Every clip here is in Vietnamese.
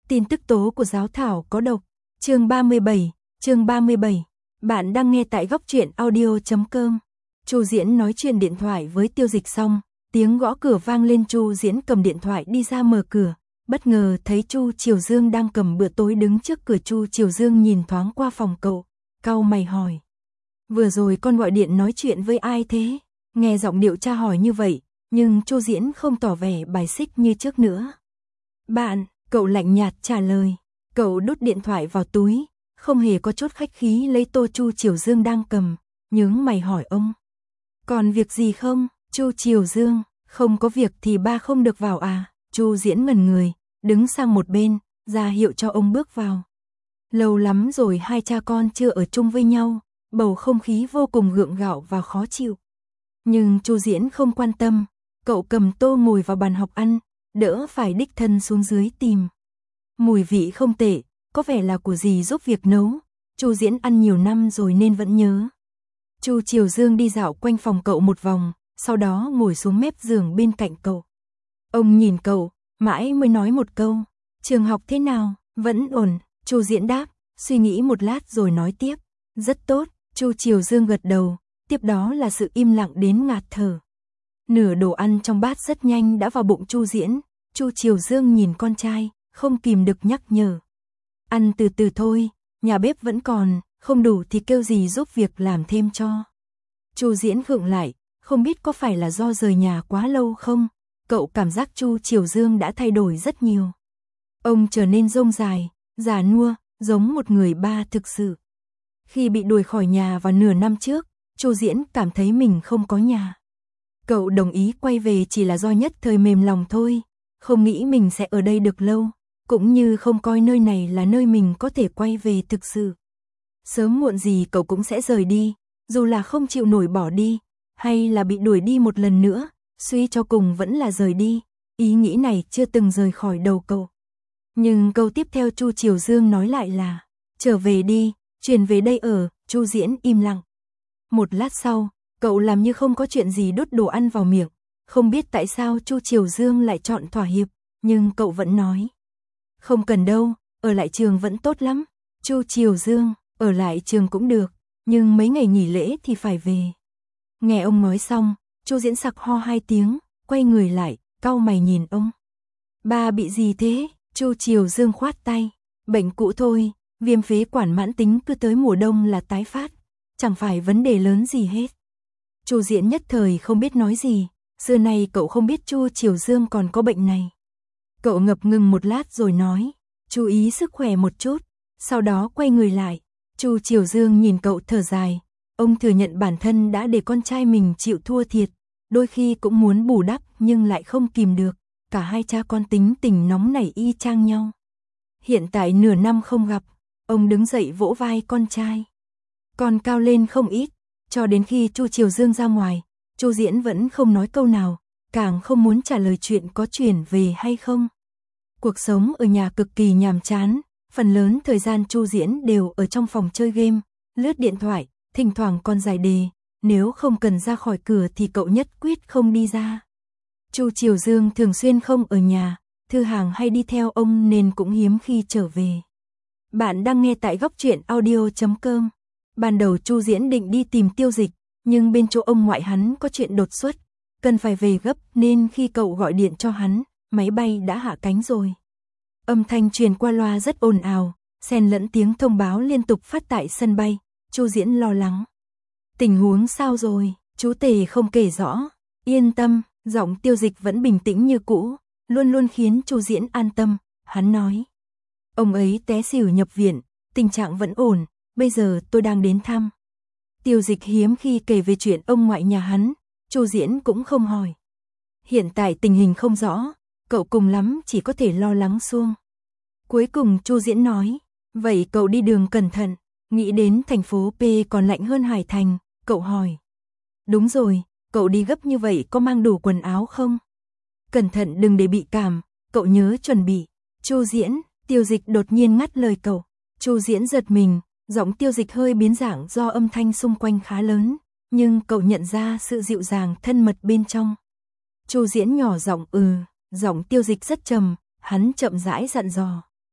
Tin tức tố của giáo thảo có độc. Chương 37. Bạn đang nghe tại góc truyện audio.com. Chu Diễn nói chuyện điện thoại với Tiêu Dịch xong, tiếng gõ cửa vang lên. Chu Diễn cầm điện thoại đi ra mở cửa, bất ngờ thấy Chu Triều Dương đang cầm bữa tối đứng trước cửa. Chu Triều Dương nhìn thoáng qua phòng cậu, cau mày hỏi: "Vừa rồi con gọi điện nói chuyện với ai thế?" Nghe giọng điệu tra hỏi như vậy, nhưng Chu Diễn không tỏ vẻ bài xích như trước nữa. "Bạn", cậu lạnh nhạt trả lời. Cậu đút điện thoại vào túi, không hề có chút khách khí lấy tô Chu Triều Dương đang cầm, nhướng mày hỏi ông: "Còn việc gì không?" Chu Triều Dương: "Không có việc thì ba không được vào à?" Chu Diễn ngẩn người, đứng sang một bên, ra hiệu cho ông bước vào. Lâu lắm rồi hai cha con chưa ở chung với nhau, bầu không khí vô cùng gượng gạo và khó chịu. Nhưng Chu Diễn không quan tâm, cậu cầm tô ngồi vào bàn học ăn, đỡ phải đích thân xuống dưới tìm. Mùi vị không tệ, có vẻ là của dì giúp việc nấu. Chu Diễn ăn nhiều năm rồi nên vẫn nhớ. Chu Triều Dương đi dạo quanh phòng cậu một vòng, sau đó ngồi xuống mép giường bên cạnh cậu. Ông nhìn cậu, mãi mới nói một câu: "Trường học thế nào?" "Vẫn ổn." Chu Diễn đáp, suy nghĩ một lát rồi nói tiếp: "Rất tốt." Chu Triều Dương gật đầu, tiếp đó là sự im lặng đến ngạt thở. Nửa đồ ăn trong bát rất nhanh đã vào bụng Chu Diễn. Chu Triều Dương nhìn con trai, không kìm được nhắc nhở: "Ăn từ từ thôi, nhà bếp vẫn còn, không đủ thì kêu dì giúp việc làm thêm cho." Chu Diễn khựng lại, không biết có phải là do rời nhà quá lâu không, cậu cảm giác Chu Triều Dương đã thay đổi rất nhiều. Ông trở nên rông dài, già nua, giống một người ba thực sự. Khi bị đuổi khỏi nhà vào nửa năm trước, Chu Diễn cảm thấy mình không có nhà. Cậu đồng ý quay về chỉ là do nhất thời mềm lòng thôi, không nghĩ mình sẽ ở đây được lâu, cũng như không coi nơi này là nơi mình có thể quay về thực sự. Sớm muộn gì cậu cũng sẽ rời đi, dù là không chịu nổi bỏ đi, hay là bị đuổi đi một lần nữa, suy cho cùng vẫn là rời đi. Ý nghĩ này chưa từng rời khỏi đầu cậu. Nhưng câu tiếp theo Chu Triều Dương nói lại là: "Trở về đi, chuyển về đây ở." Chu Diễn im lặng. Một lát sau, cậu làm như không có chuyện gì đút đồ ăn vào miệng. Không biết tại sao Chu Triều Dương lại chọn thỏa hiệp, nhưng cậu vẫn nói: "Không cần đâu, ở lại trường vẫn tốt lắm." Chu Triều Dương: "Ở lại trường cũng được, nhưng mấy ngày nghỉ lễ thì phải về." Nghe ông nói xong, Chu Diễn sặc ho hai tiếng, quay người lại, cau mày nhìn ông. "Ba bị gì thế?" Chu Triều Dương khoát tay: "Bệnh cũ thôi, viêm phế quản mãn tính cứ tới mùa đông là tái phát, chẳng phải vấn đề lớn gì hết." Chu Diễn nhất thời không biết nói gì, xưa nay cậu không biết Chu Triều Dương còn có bệnh này. Cậu ngập ngừng một lát rồi nói: "Chú ý sức khỏe một chút." Sau đó quay người lại. Chu Triều Dương nhìn cậu thở dài, ông thừa nhận bản thân đã để con trai mình chịu thua thiệt, đôi khi cũng muốn bù đắp nhưng lại không kìm được, cả hai cha con tính tình nóng nảy y chang nhau. Hiện tại nửa năm không gặp, ông đứng dậy vỗ vai con trai. Con cao lên không ít, cho đến khi Chu Triều Dương ra ngoài, Chu Diễn vẫn không nói câu nào, càng không muốn trả lời chuyện có chuyển về hay không. Cuộc sống ở nhà cực kỳ nhàm chán, phần lớn thời gian Chu Diễn đều ở trong phòng chơi game, lướt điện thoại, thỉnh thoảng còn giải đề, nếu không cần ra khỏi cửa thì cậu nhất quyết không đi ra. Chu Triều Dương thường xuyên không ở nhà, Thư Hàng hay đi theo ông nên cũng hiếm khi trở về. Bạn đang nghe tại góc truyện audio.com. Ban đầu Chu Diễn định đi tìm Tiêu Dịch, nhưng bên chỗ ông ngoại hắn có chuyện đột xuất, cần phải về gấp nên khi cậu gọi điện cho hắn, máy bay đã hạ cánh rồi. Âm thanh truyền qua loa rất ồn ào, xen lẫn tiếng thông báo liên tục phát tại sân bay. Chu Diễn lo lắng: "Tình huống sao rồi?" Chú Tề không kể rõ. "Yên tâm." Giọng Tiêu Dịch vẫn bình tĩnh như cũ, luôn luôn khiến Chu Diễn an tâm. Hắn nói: "Ông ấy té xỉu nhập viện, tình trạng vẫn ổn, bây giờ tôi đang đến thăm." Tiêu Dịch hiếm khi kể về chuyện ông ngoại nhà hắn, Chu Diễn cũng không hỏi. Hiện tại tình hình không rõ, cậu cùng lắm chỉ có thể lo lắng suông. Cuối cùng Chu Diễn nói: "Vậy cậu đi đường cẩn thận." Nghĩ đến thành phố P còn lạnh hơn Hải Thành, cậu hỏi: "Đúng rồi, cậu đi gấp như vậy có mang đủ quần áo không?" "Cẩn thận đừng để bị cảm, cậu nhớ chuẩn bị." Chu Diễn. Tiêu Dịch đột nhiên ngắt lời cậu. Chu Diễn giật mình, giọng Tiêu Dịch hơi biến dạng do âm thanh xung quanh khá lớn, nhưng cậu nhận ra sự dịu dàng thân mật bên trong. Chu Diễn nhỏ giọng giọng Tiêu Dịch rất trầm, hắn chậm rãi dặn dò: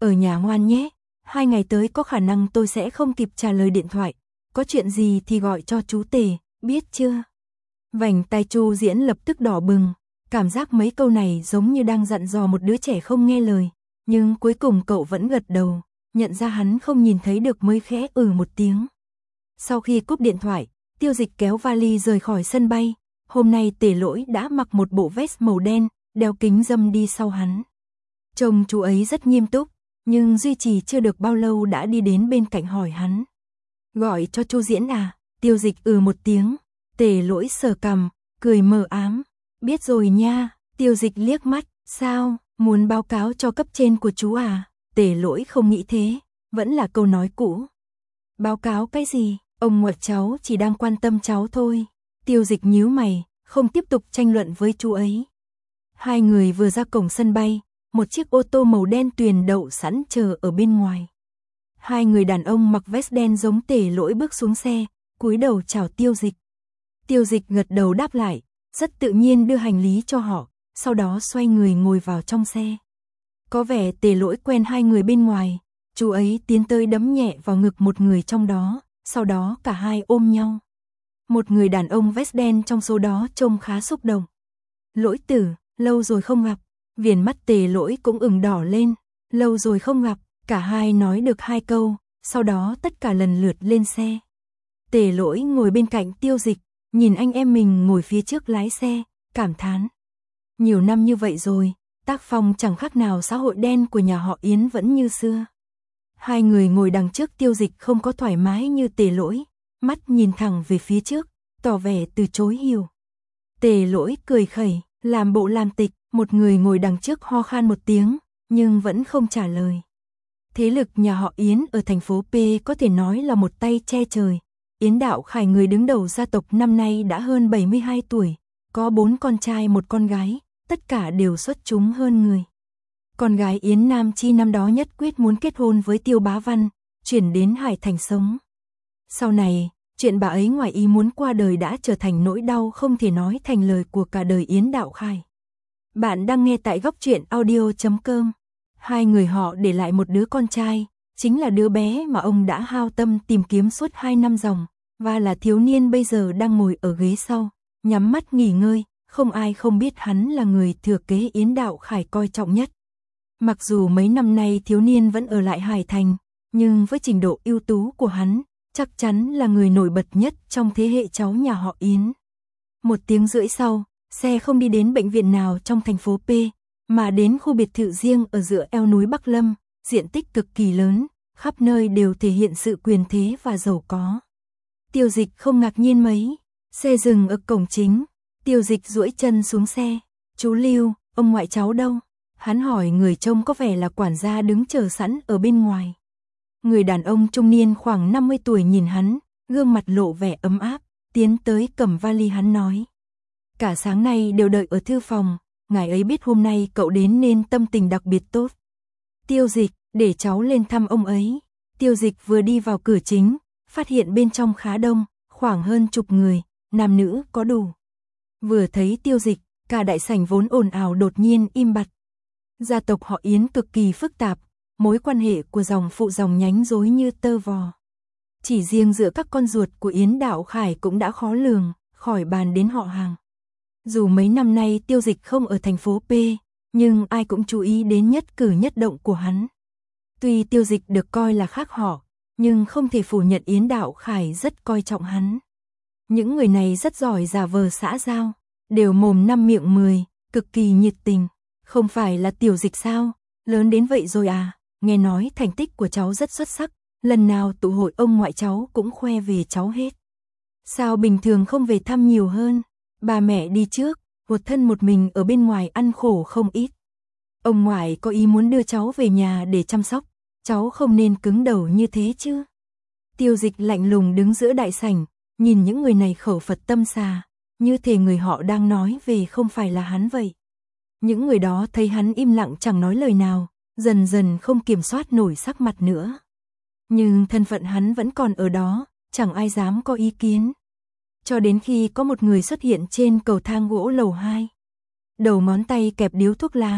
ở nhà ngoan nhé, 2 ngày tới có khả năng tôi sẽ không kịp trả lời điện thoại, có chuyện gì thì gọi cho chú Tề, biết chưa? Vành tai Chu Diễn lập tức đỏ bừng, cảm giác mấy câu này giống như đang dặn dò một đứa trẻ không nghe lời, nhưng cuối cùng cậu vẫn gật đầu, nhận ra hắn không nhìn thấy được mới khẽ một tiếng. Sau khi cúp điện thoại, Tiêu Dịch kéo vali rời khỏi sân bay, hôm nay Tề Lỗi đã mặc một bộ vest màu đen, đeo kính râm đi sau hắn. Trông chú ấy rất nghiêm túc, nhưng duy trì chưa được bao lâu đã đi đến bên cạnh hỏi hắn. Gọi cho Chu Diễn à? Tiêu Dịch một tiếng, Tề Lỗi sờ cằm, cười mờ ám. Biết rồi nha, Tiêu Dịch liếc mắt, sao, muốn báo cáo cho cấp trên của chú à? Tề Lỗi không nghĩ thế, vẫn là câu nói cũ. Báo cáo cái gì, ông ngoại cháu chỉ đang quan tâm cháu thôi. Tiêu Dịch nhíu mày, không tiếp tục tranh luận với chú ấy. Hai người vừa ra cổng sân bay, một chiếc ô tô màu đen tuyền đậu sẵn chờ ở bên ngoài. Hai người đàn ông mặc vest đen giống Tề Lỗi bước xuống xe, cúi đầu chào Tiêu Dịch. Tiêu Dịch gật đầu đáp lại, rất tự nhiên đưa hành lý cho họ, sau đó xoay người ngồi vào trong xe. Có vẻ Tề Lỗi quen hai người bên ngoài, chú ấy tiến tới đấm nhẹ vào ngực một người trong đó, sau đó cả hai ôm nhau. Một người đàn ông vest đen trong số đó trông khá xúc động. Lỗi tử, lâu rồi không gặp. Viền mắt Tề Lỗi cũng ửng đỏ lên, lâu rồi không gặp. Cả hai nói được 2 câu, sau đó tất cả lần lượt lên xe. Tề Lỗi ngồi bên cạnh Tiêu Dịch, nhìn anh em mình ngồi phía trước lái xe, cảm thán. Nhiều năm như vậy rồi, tác phong chẳng khác nào xã hội đen của nhà họ Yến vẫn như xưa. Hai người ngồi đằng trước Tiêu Dịch không có thoải mái như Tề Lỗi, mắt nhìn thẳng về phía trước, tỏ vẻ từ chối hiểu. Tề Lỗi cười khẩy, làm bộ làm tịch, một người ngồi đằng trước ho khan một tiếng, nhưng vẫn không trả lời. Thế lực nhà họ Yến ở thành phố P có thể nói là một tay che trời. Yến Đạo Khải, người đứng đầu gia tộc, năm nay đã hơn 72 tuổi, có 4 con trai 1 con gái, tất cả đều xuất chúng hơn người. Con gái Yến Nam Chi năm đó nhất quyết muốn kết hôn với Tiêu Bá Văn, chuyển đến Hải Thành sống. Sau này, chuyện bà ấy ngoài ý muốn qua đời đã trở thành nỗi đau không thể nói thành lời của cả đời Yến Đạo Khải. Bạn đang nghe tại Góc Truyện Audio.com. Hai người họ để lại một đứa con trai, chính là đứa bé mà ông đã hao tâm tìm kiếm suốt 2 năm ròng, và là thiếu niên bây giờ đang ngồi ở ghế sau, nhắm mắt nghỉ ngơi, không ai không biết hắn là người thừa kế Yến Đạo Khải coi trọng nhất. Mặc dù mấy năm nay thiếu niên vẫn ở lại Hải Thành, nhưng với trình độ ưu tú của hắn, chắc chắn là người nổi bật nhất trong thế hệ cháu nhà họ Yến. 1 tiếng rưỡi sau, xe không đi đến bệnh viện nào trong thành phố P, mà đến khu biệt thự riêng ở giữa eo núi Bắc Lâm, diện tích cực kỳ lớn, khắp nơi đều thể hiện sự quyền thế và giàu có. Tiêu Dịch không ngạc nhiên mấy, xe dừng ở cổng chính, Tiêu Dịch duỗi chân xuống xe, chú Lưu, ông ngoại cháu đâu? Hắn hỏi người trông có vẻ là quản gia đứng chờ sẵn ở bên ngoài. Người đàn ông trung niên khoảng 50 tuổi nhìn hắn, gương mặt lộ vẻ ấm áp, tiến tới cầm vali hắn nói. Cả sáng nay đều đợi ở thư phòng, ngài ấy biết hôm nay cậu đến nên tâm tình đặc biệt tốt. Tiêu Dịch, để cháu lên thăm ông ấy. Tiêu Dịch vừa đi vào cửa chính, phát hiện bên trong khá đông, khoảng hơn chục người, nam nữ có đủ. Vừa thấy Tiêu Dịch, cả đại sảnh vốn ồn ào đột nhiên im bặt. Gia tộc họ Yến cực kỳ phức tạp, mối quan hệ của dòng phụ dòng nhánh rối như tơ vò. Chỉ riêng giữa các con ruột của Yến Đạo Khải cũng đã khó lường, khỏi bàn đến họ hàng. Dù mấy năm nay Tiêu Dịch không ở thành phố P, nhưng ai cũng chú ý đến nhất cử nhất động của hắn. Tuy Tiêu Dịch được coi là khác họ, nhưng không thể phủ nhận Yến Đạo Khải rất coi trọng hắn. Những người này rất giỏi giả vờ xã giao, đều mồm 5 miệng 10, cực kỳ nhiệt tình. Không phải là Tiểu Dịch sao, lớn đến vậy rồi à, nghe nói thành tích của cháu rất xuất sắc, lần nào tụ hội ông ngoại cháu cũng khoe về cháu hết. Sao bình thường không về thăm nhiều hơn, bà mẹ đi trước, một thân một mình ở bên ngoài ăn khổ không ít. Ông ngoại có ý muốn đưa cháu về nhà để chăm sóc, cháu không nên cứng đầu như thế chứ. Tiêu Dịch lạnh lùng đứng giữa đại sảnh, nhìn những người này khẩu Phật tâm xà, như thể người họ đang nói về không phải là hắn vậy. Những người đó thấy hắn im lặng chẳng nói lời nào, dần dần không kiểm soát nổi sắc mặt nữa. Nhưng thân phận hắn vẫn còn ở đó, chẳng ai dám có ý kiến. Cho đến khi có một người xuất hiện trên cầu thang gỗ lầu 2. Đầu ngón tay kẹp điếu thuốc lá,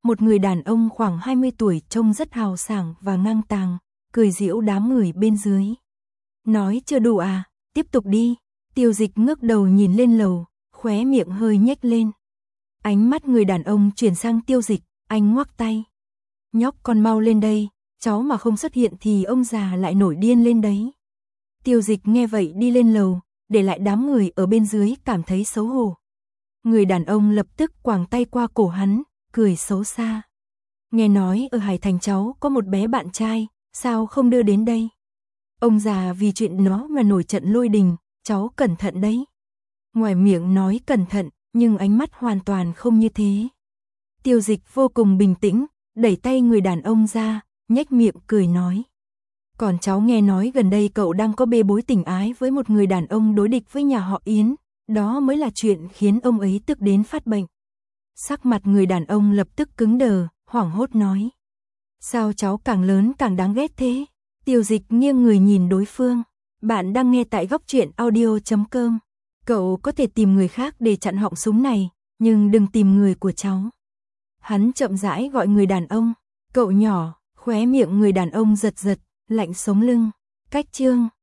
một người đàn ông khoảng 20 tuổi trông rất hào sảng và ngang tàng, cười giễu đám người bên dưới. Nói chưa đủ à, tiếp tục đi. Tiêu Dịch ngước đầu nhìn lên lầu, khóe miệng hơi nhếch lên. Ánh mắt người đàn ông chuyển sang Tiêu Dịch, anh ngoắc tay. Nhóc con mau lên đây, cháu mà không xuất hiện thì ông già lại nổi điên lên đấy. Tiêu Dịch nghe vậy đi lên lầu, để lại đám người ở bên dưới cảm thấy xấu hổ. Người đàn ông lập tức quàng tay qua cổ hắn, cười xấu xa. Nghe nói ở Hải Thành cháu có một bé bạn trai, sao không đưa đến đây? Ông già vì chuyện nó mà nổi trận lôi đình, cháu cẩn thận đấy. Ngoài miệng nói cẩn thận, nhưng ánh mắt hoàn toàn không như thế. Tiêu Dịch vô cùng bình tĩnh, đẩy tay người đàn ông ra, nhếch miệng cười nói. Còn cháu nghe nói gần đây cậu đang có bê bối tình ái với một người đàn ông đối địch với nhà họ Yến, đó mới là chuyện khiến ông ấy tức đến phát bệnh. Sắc mặt người đàn ông lập tức cứng đờ, hoảng hốt nói. Sao cháu càng lớn càng đáng ghét thế? Tiêu Dịch nghiêng người nhìn đối phương. Bạn đang nghe tại góc truyện audio.com. Cậu có thể tìm người khác để chặn họng súng này, nhưng đừng tìm người của cháu. Hắn chậm rãi gọi người đàn ông. Cậu nhỏ, khóe miệng người đàn ông giật giật, lạnh sống lưng. Cách chương